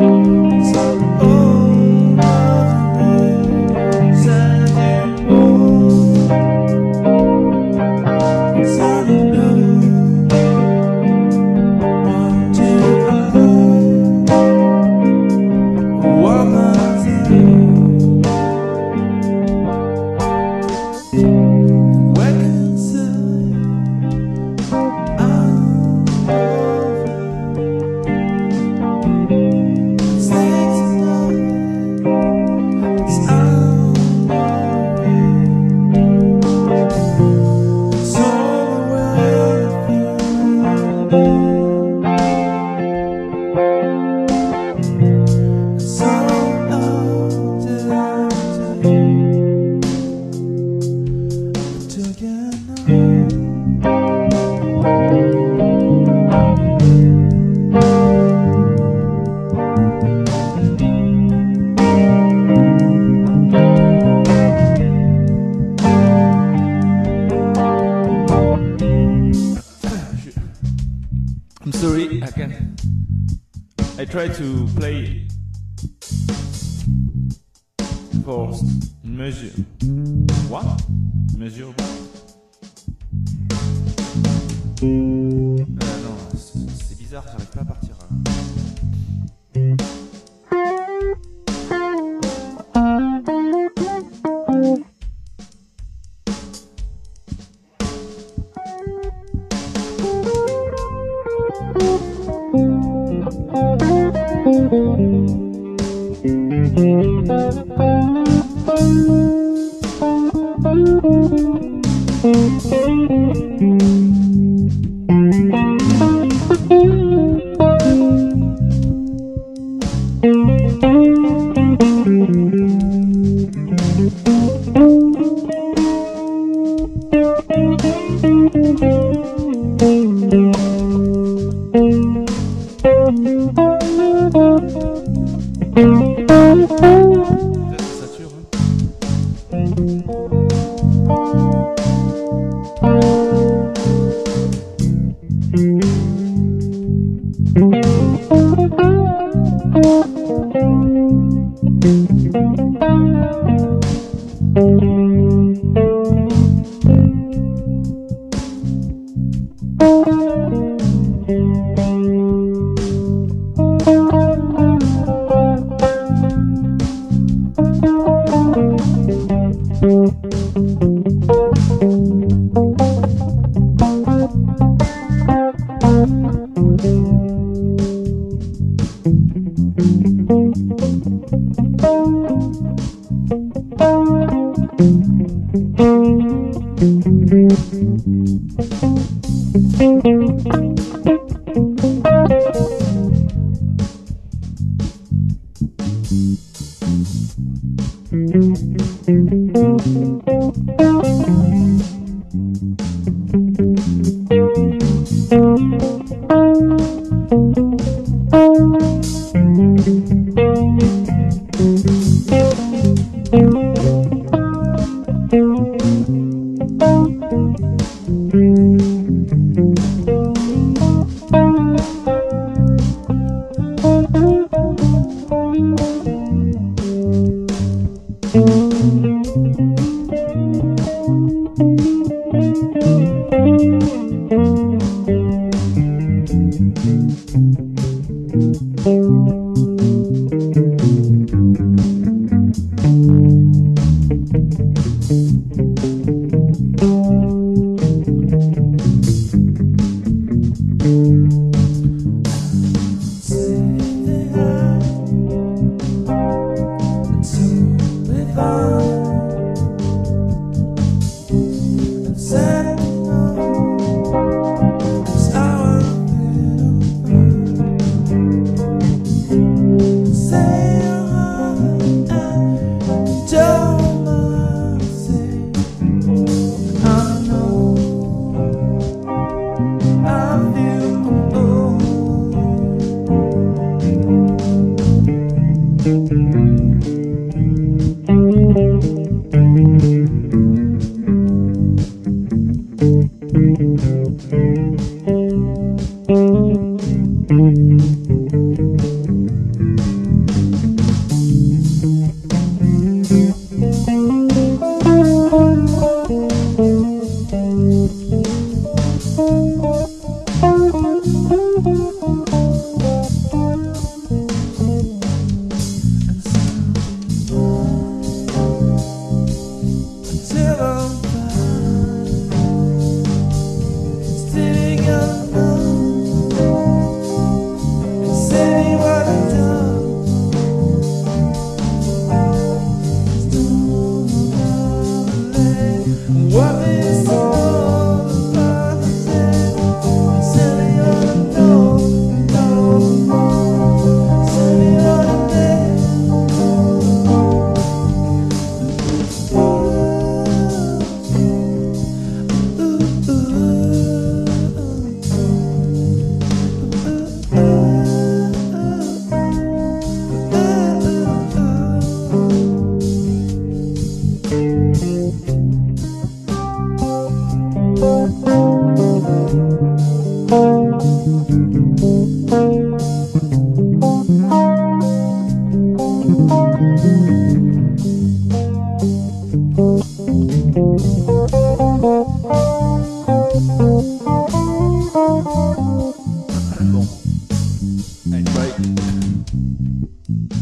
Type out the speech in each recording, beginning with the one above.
I'm sorry, I try to play forced mesure. What? Mesure what? Non, c'est bizarre, j'arrive pas à partir.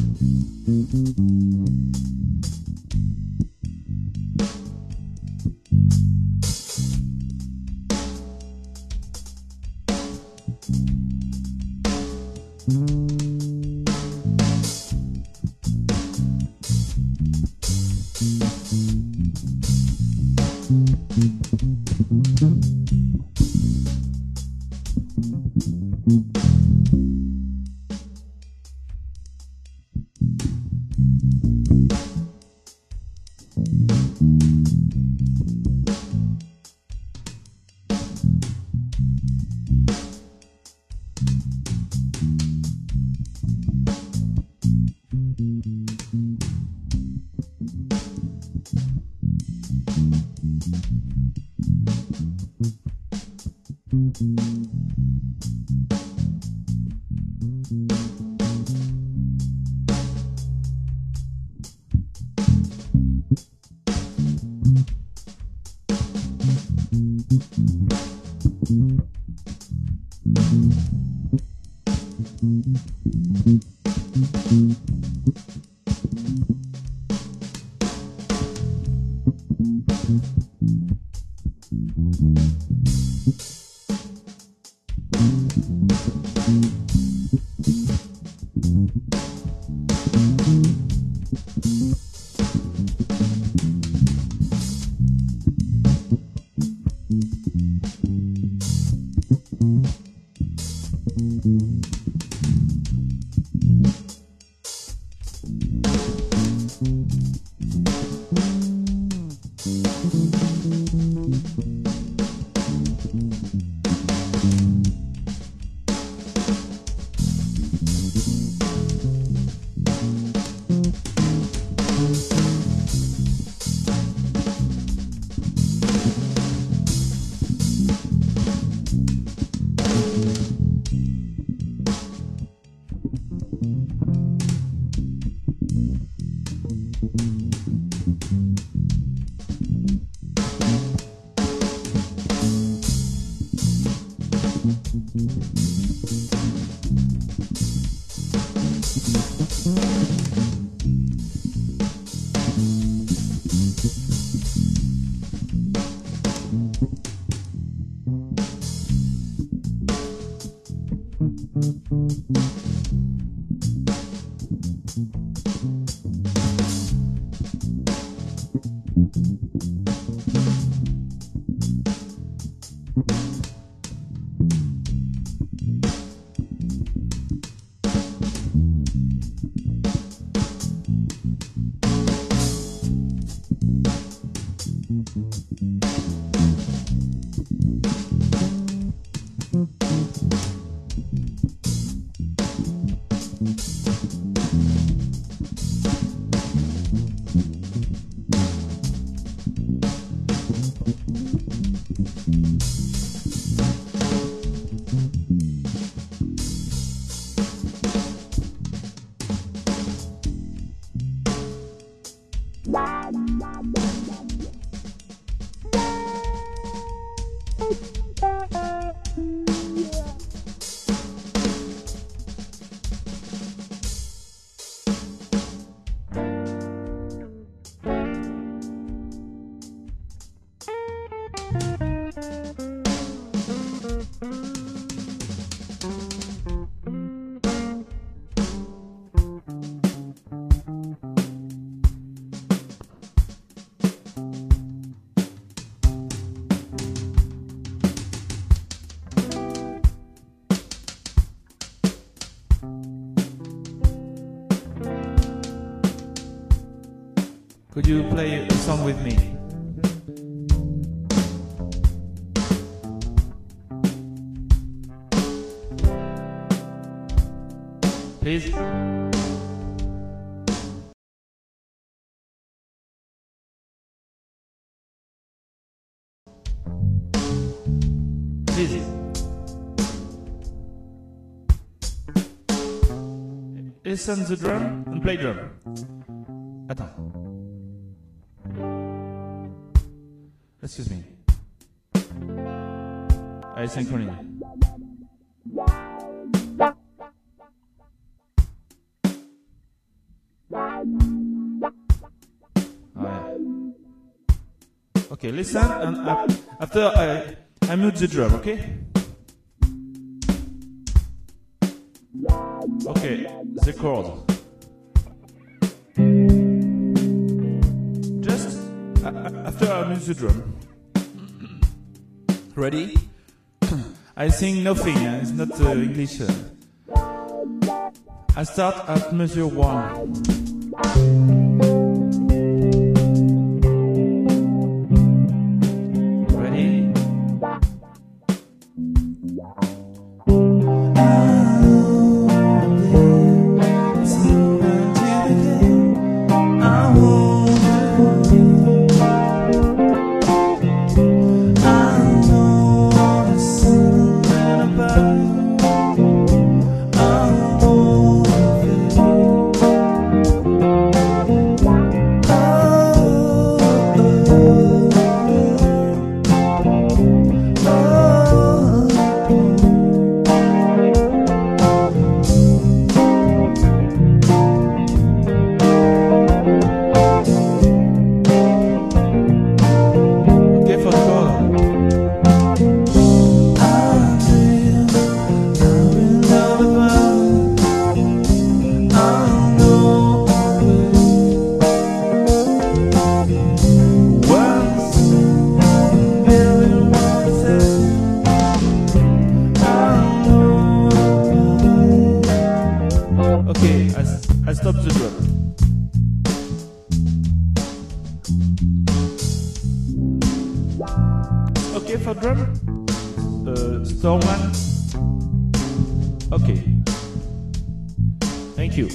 Could you play a song with me? Please? Please. Listen the drum and play drum. Attends. Excuse me. I synchronize. Oh, yeah. Okay, listen, and after I mute the drum, okay? Okay, the chord. Just after I mute the drum. Ready? I sing nothing, it's not English. I start at measure 1. Ready? I stop the drum. Okay for drum? Store 1? Okay. Thank you.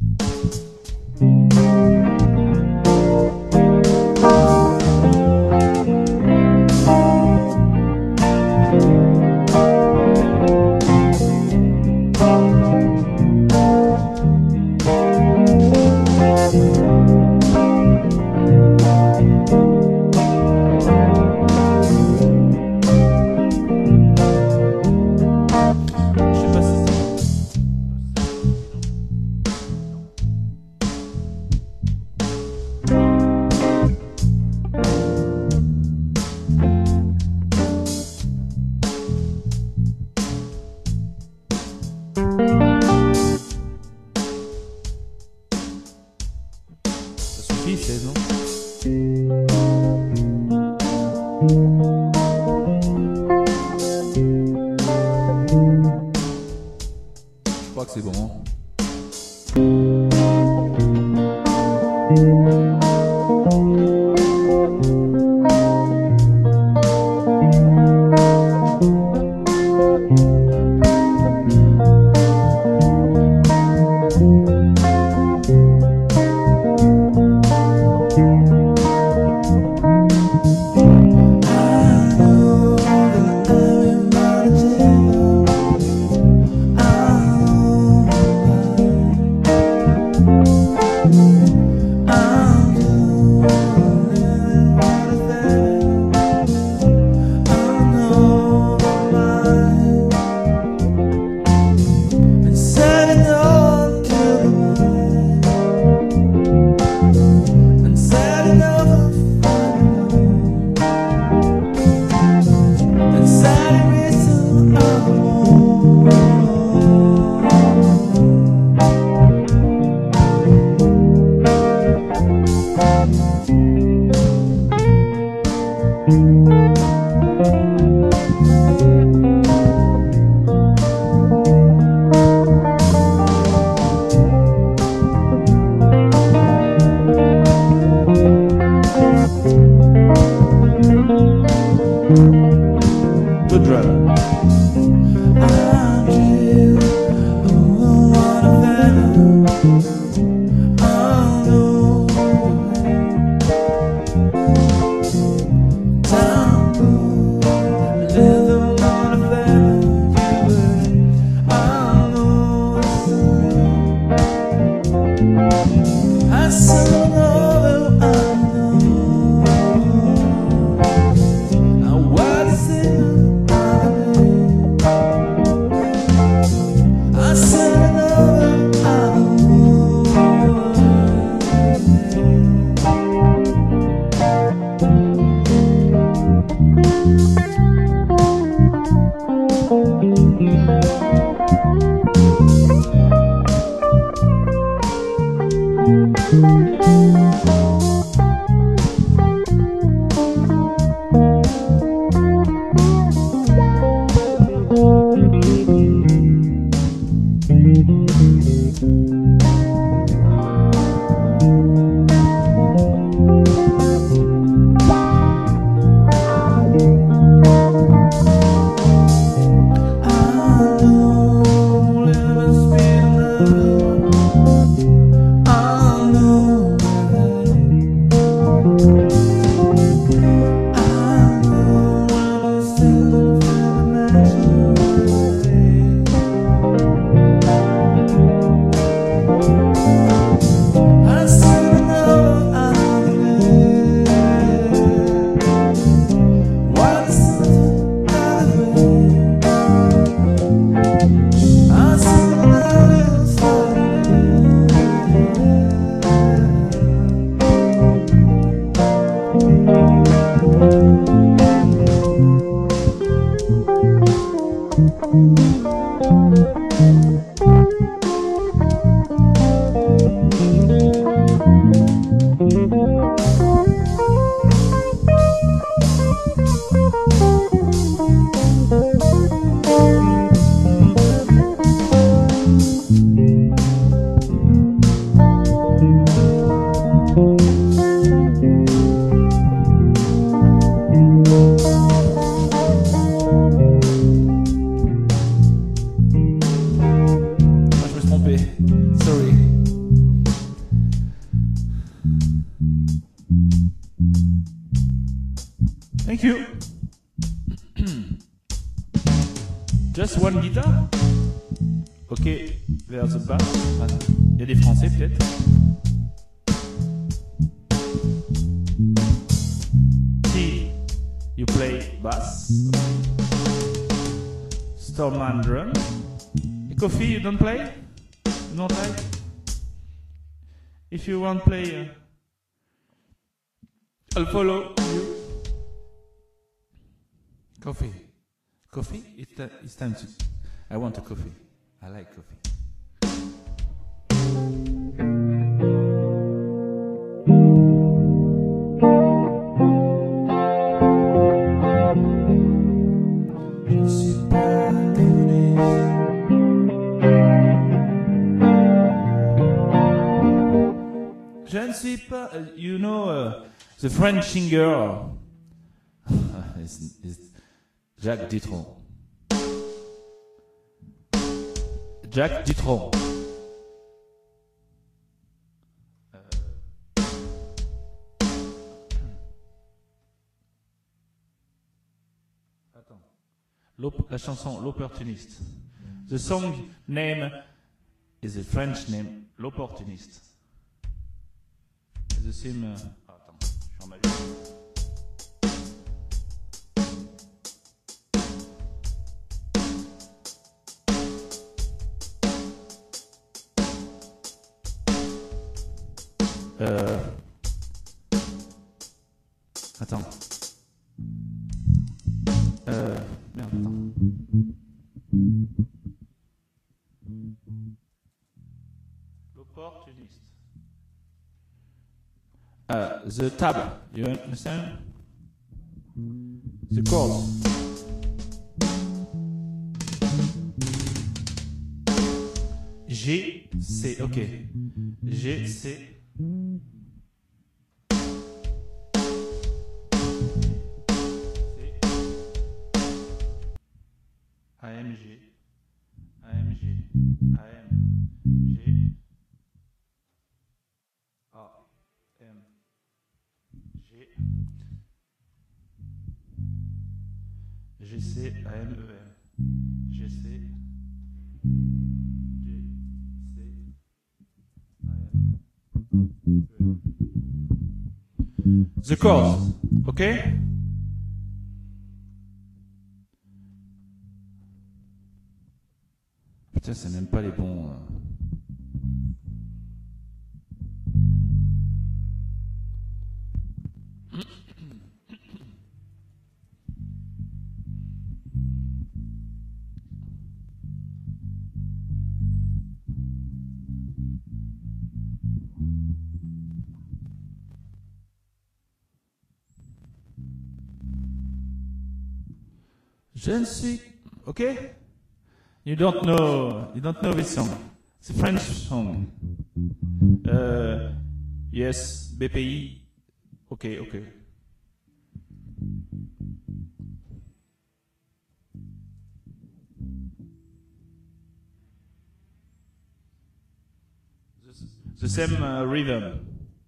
Non? Je crois que c'est bon. The drum. Thank you. Just one guitar? Ok, vers the bass. Il y a des Français peut-être. T, you play bass. Stormman drum. Et Kofi, you don't play? You don't like? If you want play, I'll follow you. Coffee. Coffee? It's time to... I want a coffee. I like coffee. Je ne suis pas... You know, the French singer... is Jacques Dutronc. Jacques Dutronc. Attends. La chanson L'Opportuniste. The song name is a French name, L'Opportuniste. The same. Attends, je suis en magie. Attends. Merde, attends. L'opportuniste. The tab, you understand? The chords. G, C, ok. G, C. AMG, AMG, AMG, AMG, GC, AMEM, GC, The chords, okay? Putain, c'est même pas les bons... Je ne suis, okay? You don't know this song. It's a French song. Yes, BPI. Okay. The same rhythm.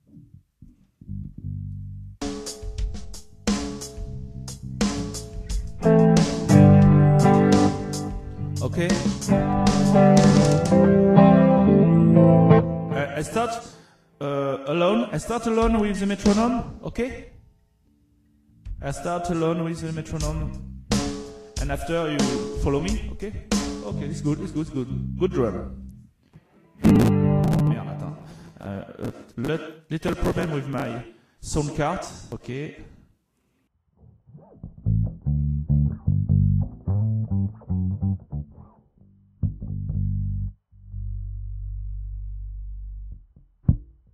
Okay. I start alone. I start alone with the metronome. Okay. I start alone with the metronome, and after you follow me. Okay. Okay. It's good. Good drum. Merde, attends. Little problem with my sound card. Okay.